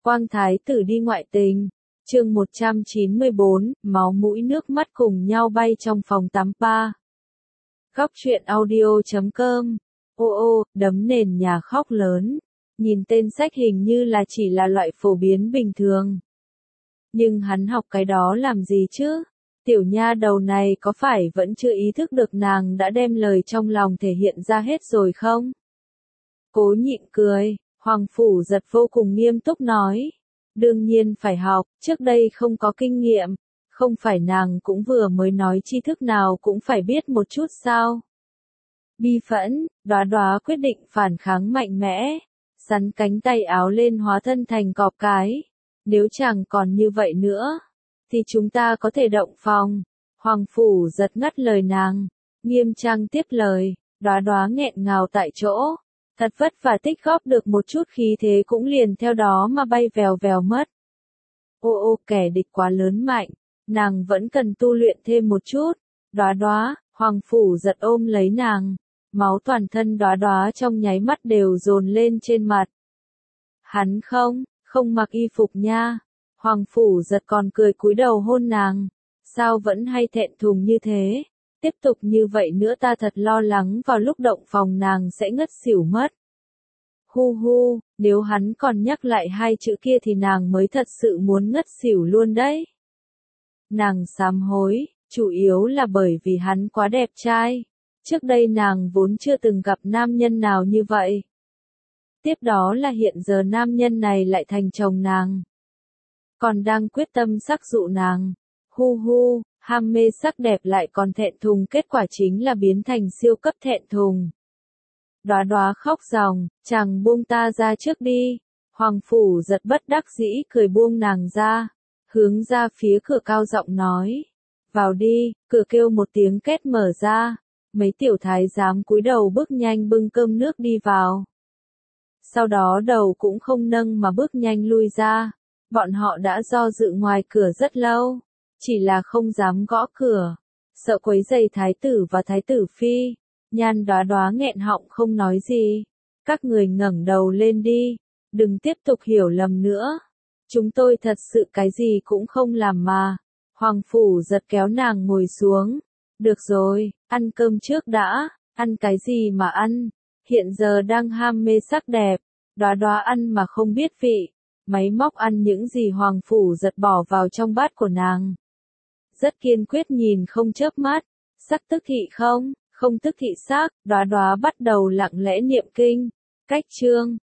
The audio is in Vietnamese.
Quang thái tử đi ngoại tình. Chương 194, máu mũi nước mắt cùng nhau bay trong phòng tắm spa. Góc truyện audio.com. Ô ô, đấm nền nhà khóc lớn. Nhìn tên sách hình như là chỉ là loại phổ biến bình thường. Nhưng hắn học cái đó làm gì chứ? Tiểu nha đầu này có phải vẫn chưa ý thức được nàng đã đem lời trong lòng thể hiện ra hết rồi không? Cố nhịn cười, Hoàng Phủ Giật vô cùng nghiêm túc nói. Đương nhiên phải học, trước đây không có kinh nghiệm, không phải nàng cũng vừa mới nói tri thức nào cũng phải biết một chút sao? Bi phẫn, Đóa Đóa quyết định phản kháng mạnh mẽ, sắn cánh tay áo lên hóa thân thành cọp cái. Nếu chẳng còn như vậy nữa, thì chúng ta có thể động phòng. Hoàng Phủ Giật ngắt lời nàng, nghiêm trang tiếp lời. Đóa Đóa nghẹn ngào tại chỗ, thật vất vả tích góp được một chút khí thế cũng liền theo đó mà bay vèo vèo mất. Ô ô, kẻ địch quá lớn mạnh, nàng vẫn cần tu luyện thêm một chút. Đóa Đóa, Hoàng Phủ Giật ôm lấy nàng, máu toàn thân Đóa Đóa trong nháy mắt đều dồn lên trên mặt. Hắn không mặc y phục nha. Hoàng Phủ Giật còn cười cúi đầu hôn nàng. Sao vẫn hay thẹn thùng như thế? Tiếp tục như vậy nữa ta thật lo lắng vào lúc động phòng nàng sẽ ngất xỉu mất. Hu hu, nếu hắn còn nhắc lại hai chữ kia thì nàng mới thật sự muốn ngất xỉu luôn đấy. Nàng sám hối, chủ yếu là bởi vì hắn quá đẹp trai. Trước đây nàng vốn chưa từng gặp nam nhân nào như vậy. Tiếp đó là hiện giờ nam nhân này lại thành chồng nàng. Còn đang quyết tâm sắc dụ nàng. Hu hu, ham mê sắc đẹp lại còn thẹn thùng, kết quả chính là biến thành siêu cấp thẹn thùng. Đóa Đóa khóc ròng, chàng buông ta ra trước đi. Hoàng Phủ Giật bất đắc dĩ cười buông nàng ra, hướng ra phía cửa cao giọng nói. Vào đi, cửa kêu một tiếng két mở ra, mấy tiểu thái giám cúi đầu bước nhanh bưng cơm nước đi vào. Sau đó đầu cũng không nâng mà bước nhanh lui ra, bọn họ đã do dự ngoài cửa rất lâu, chỉ là không dám gõ cửa, sợ quấy rầy thái tử và thái tử phi. Nhan Đóa Đóa nghẹn họng không nói gì. Các người ngẩng đầu lên đi, đừng tiếp tục hiểu lầm nữa. Chúng tôi thật sự cái gì cũng không làm mà. Hoàng Phủ Giật kéo nàng ngồi xuống. Được rồi, ăn cơm trước đã, ăn cái gì mà ăn, hiện giờ đang ham mê sắc đẹp. Đóa Đóa ăn mà không biết vị, máy móc ăn những gì Hoàng Phủ Giật bỏ vào trong bát của nàng. Rất kiên quyết nhìn không chớp mắt, sắc tức thị không tức thị sắc. Đóa Đóa bắt đầu lặng lẽ niệm kinh. Cách chương